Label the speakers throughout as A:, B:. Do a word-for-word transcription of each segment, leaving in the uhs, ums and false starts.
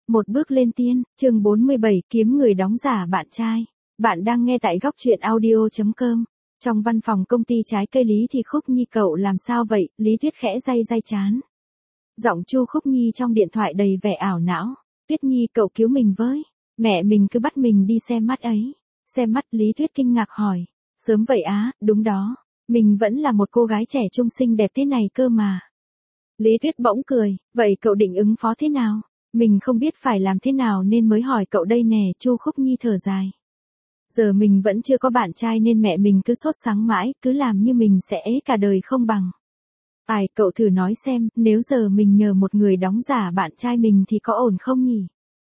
A: Một bước lên tiên, chương bốn mươi bảy, kiếm người đóng giả bạn trai. Bạn đang nghe tại góc truyện audio chấm com. Trong văn phòng công ty trái cây Lý Thị Khúc Nhi, cậu làm sao vậy? Lý Tuyết khẽ day day chán. Giọng Chu Khúc Nhi trong điện thoại đầy vẻ ảo não. Tuyết Nhi, cậu cứu mình với. Mẹ mình cứ bắt mình đi xem mắt ấy. Xem mắt? Lý Tuyết kinh ngạc hỏi. Sớm vậy á? Đúng đó. Mình vẫn là một cô gái trẻ trung xinh đẹp thế này cơ mà. Lý Tuyết bỗng cười. Vậy cậu định ứng phó thế nào? Mình không biết phải làm thế nào nên mới hỏi cậu đây nè. Chu Khúc Nhi thở dài. Giờ mình vẫn chưa có bạn trai nên mẹ mình cứ sốt sắng mãi, cứ làm như mình sẽ ế cả đời không bằng. Ai, cậu thử nói xem, nếu giờ mình nhờ một người đóng giả bạn trai mình thì có ổn không nhỉ?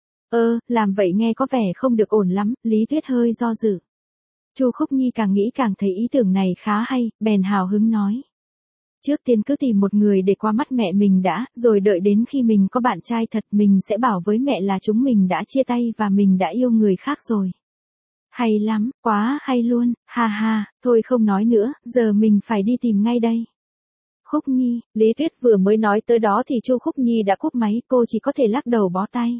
A: Ơ, làm vậy nghe có vẻ không được ổn lắm. Lý Tuyết hơi do dự. Chu Khúc Nhi càng nghĩ càng thấy ý tưởng này khá hay, bèn hào hứng nói. Trước tiên cứ tìm một người để qua mắt mẹ mình đã, rồi đợi đến khi mình có bạn trai thật mình sẽ bảo với mẹ là chúng mình đã chia tay và mình đã yêu người khác rồi. Hay lắm, quá hay luôn, ha ha, thôi không nói nữa, giờ mình phải đi tìm ngay đây. Khúc Nhi, Lý Tuyết vừa mới nói tới đó thì Chu Khúc Nhi đã cúp máy, cô chỉ có thể lắc đầu bó tay.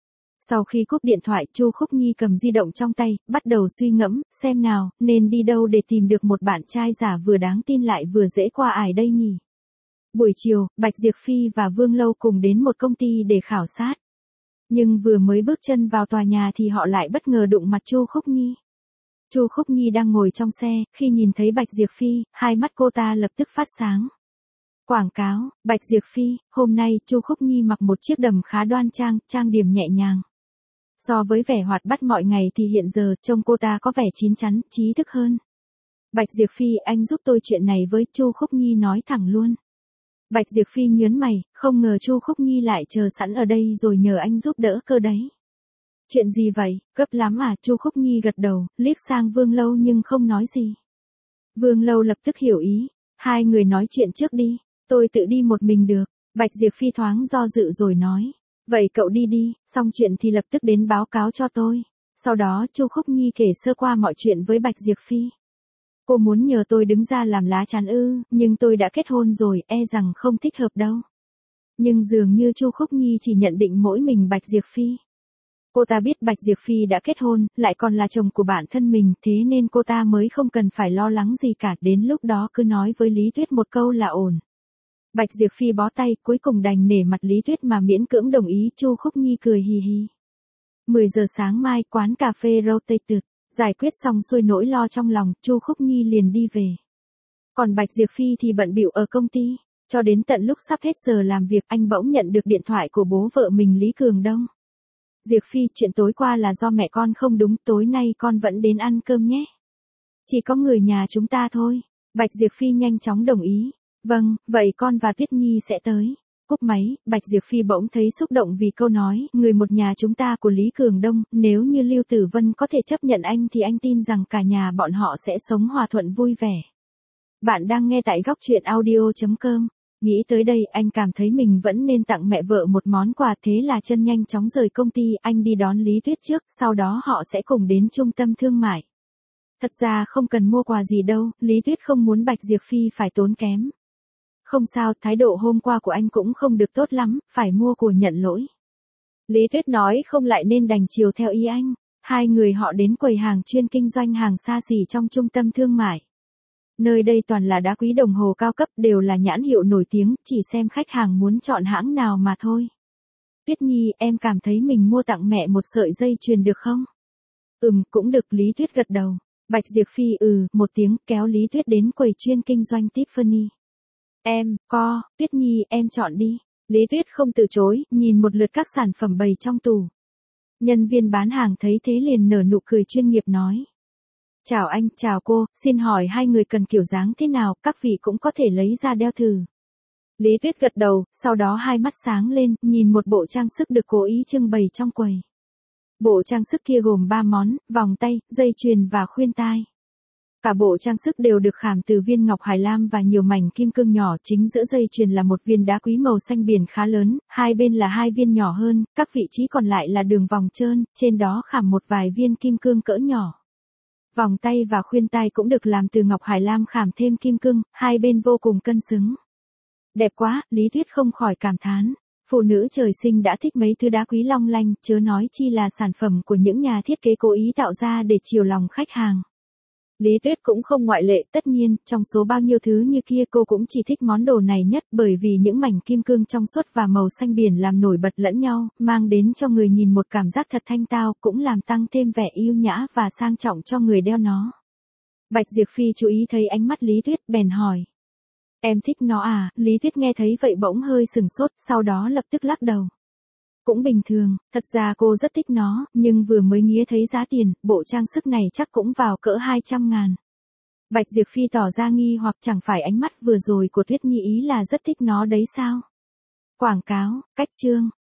A: Sau khi cúp điện thoại, Chu Khúc Nhi cầm di động trong tay, bắt đầu suy ngẫm, xem nào, nên đi đâu để tìm được một bạn trai giả vừa đáng tin lại vừa dễ qua ải đây nhỉ. Buổi chiều, Bạch Diệp Phi và Vương Lâu cùng đến một công ty để khảo sát. Nhưng vừa mới bước chân vào tòa nhà thì họ lại bất ngờ đụng mặt Chu Khúc Nhi. Chu Khúc Nhi đang ngồi trong xe, khi nhìn thấy Bạch Diệp Phi, hai mắt cô ta lập tức phát sáng. Quảng cáo, Bạch Diệp Phi, hôm nay Chu Khúc Nhi mặc một chiếc đầm khá đoan trang, trang điểm nhẹ nhàng. So với vẻ hoạt bát mọi ngày thì hiện giờ trông cô ta có vẻ chín chắn, trí thức hơn. Bạch Diệp Phi, anh giúp tôi chuyện này với. Chu Khúc Nhi nói thẳng luôn. Bạch Diệp Phi nhớn mày, không ngờ Chu Khúc Nhi lại chờ sẵn ở đây rồi nhờ anh giúp đỡ cơ đấy. Chuyện gì vậy, gấp lắm à? Chu Khúc Nhi gật đầu, liếc sang Vương Lâu nhưng không nói gì. Vương Lâu lập tức hiểu ý, hai người nói chuyện trước đi, tôi tự đi một mình được. Bạch Diệp Phi thoáng do dự rồi nói, vậy cậu đi đi, xong chuyện thì lập tức đến báo cáo cho tôi. Sau đó Chu Khúc Nhi kể sơ qua mọi chuyện với Bạch Diệp Phi. Cô muốn nhờ tôi đứng ra làm lá chắn ư, nhưng tôi đã kết hôn rồi, e rằng không thích hợp đâu. Nhưng dường như Chu Khúc Nhi chỉ nhận định mỗi mình Bạch Diệp Phi. Cô ta biết Bạch Diệp Phi đã kết hôn, lại còn là chồng của bản thân mình, thế nên cô ta mới không cần phải lo lắng gì cả, đến lúc đó cứ nói với Lý Tuyết một câu là ổn. Bạch Diệp Phi bó tay, cuối cùng đành nể mặt Lý Tuyết mà miễn cưỡng đồng ý. Chu Khúc Nhi cười hì hì. mười giờ sáng mai, quán cà phê Rotated. Giải quyết xong xuôi nỗi lo trong lòng, Chu Khúc Nhi liền đi về. Còn Bạch Diệp Phi thì bận bịu ở công ty, cho đến tận lúc sắp hết giờ làm việc anh bỗng nhận được điện thoại của bố vợ mình Lý Cường Đông. Diệp Phi, chuyện tối qua là do mẹ con không đúng, tối nay con vẫn đến ăn cơm nhé. Chỉ có người nhà chúng ta thôi. Bạch Diệp Phi nhanh chóng đồng ý. Vâng, vậy con và Tuyết Nhi sẽ tới. Cúp máy, Bạch Diệp Phi bỗng thấy xúc động vì câu nói, người một nhà chúng ta của Lý Cường Đông, nếu như Lưu Tử Vân có thể chấp nhận anh thì anh tin rằng cả nhà bọn họ sẽ sống hòa thuận vui vẻ. Bạn đang nghe tại góc truyện audio chấm com. Nghĩ tới đây anh cảm thấy mình vẫn nên tặng mẹ vợ một món quà, thế là chân nhanh chóng rời công ty, anh đi đón Lý Tuyết trước, sau đó họ sẽ cùng đến trung tâm thương mại. Thật ra không cần mua quà gì đâu, Lý Tuyết không muốn Bạch Diệp Phi phải tốn kém. Không sao, thái độ hôm qua của anh cũng không được tốt lắm, phải mua của nhận lỗi. Lý Tuyết nói không lại nên đành chiều theo ý anh. Hai người họ đến quầy hàng chuyên kinh doanh hàng xa xỉ trong trung tâm thương mại. Nơi đây toàn là đá quý đồng hồ cao cấp, đều là nhãn hiệu nổi tiếng, chỉ xem khách hàng muốn chọn hãng nào mà thôi. Tuyết Nhi, em cảm thấy mình mua tặng mẹ một sợi dây chuyền được không? Ừm, cũng được. Lý Tuyết gật đầu. Bạch Diệp Phi ừ, một tiếng, kéo Lý Tuyết đến quầy chuyên kinh doanh Tiffany. Em, co, Tuyết Nhi, em chọn đi. Lý Tuyết không từ chối, nhìn một lượt các sản phẩm bày trong tủ. Nhân viên bán hàng thấy thế liền nở nụ cười chuyên nghiệp nói. Chào anh, chào cô, xin hỏi hai người cần kiểu dáng thế nào, các vị cũng có thể lấy ra đeo thử. Lý Tuyết gật đầu, sau đó hai mắt sáng lên, nhìn một bộ trang sức được cố ý trưng bày trong quầy. Bộ trang sức kia gồm ba món, vòng tay, dây chuyền và khuyên tai. Cả bộ trang sức đều được khảm từ viên ngọc hải lam và nhiều mảnh kim cương nhỏ, chính giữa dây chuyền là một viên đá quý màu xanh biển khá lớn, hai bên là hai viên nhỏ hơn, các vị trí còn lại là đường vòng trơn, trên đó khảm một vài viên kim cương cỡ nhỏ. Vòng tay và khuyên tai cũng được làm từ ngọc hải lam khảm thêm kim cương, hai bên vô cùng cân xứng. Đẹp quá, Lý Tuyết không khỏi cảm thán. Phụ nữ trời sinh đã thích mấy thứ đá quý long lanh, chớ nói chi là sản phẩm của những nhà thiết kế cố ý tạo ra để chiều lòng khách hàng. Lý Tuyết cũng không ngoại lệ, tất nhiên, trong số bao nhiêu thứ như kia cô cũng chỉ thích món đồ này nhất bởi vì những mảnh kim cương trong suốt và màu xanh biển làm nổi bật lẫn nhau, mang đến cho người nhìn một cảm giác thật thanh tao, cũng làm tăng thêm vẻ yêu nhã và sang trọng cho người đeo nó. Bạch Diệp Phi chú ý thấy ánh mắt Lý Tuyết, bèn hỏi. Em thích nó à? Lý Tuyết nghe thấy vậy bỗng hơi sừng sốt, sau đó lập tức lắc đầu. Cũng bình thường, thật ra cô rất thích nó, nhưng vừa mới nghía thấy giá tiền, bộ trang sức này chắc cũng vào cỡ hai trăm ngàn. Bạch Diệp Phi tỏ ra nghi hoặc chẳng phải ánh mắt vừa rồi của Tuyết Nhi ý là rất thích nó đấy sao? Quảng cáo, cách chương.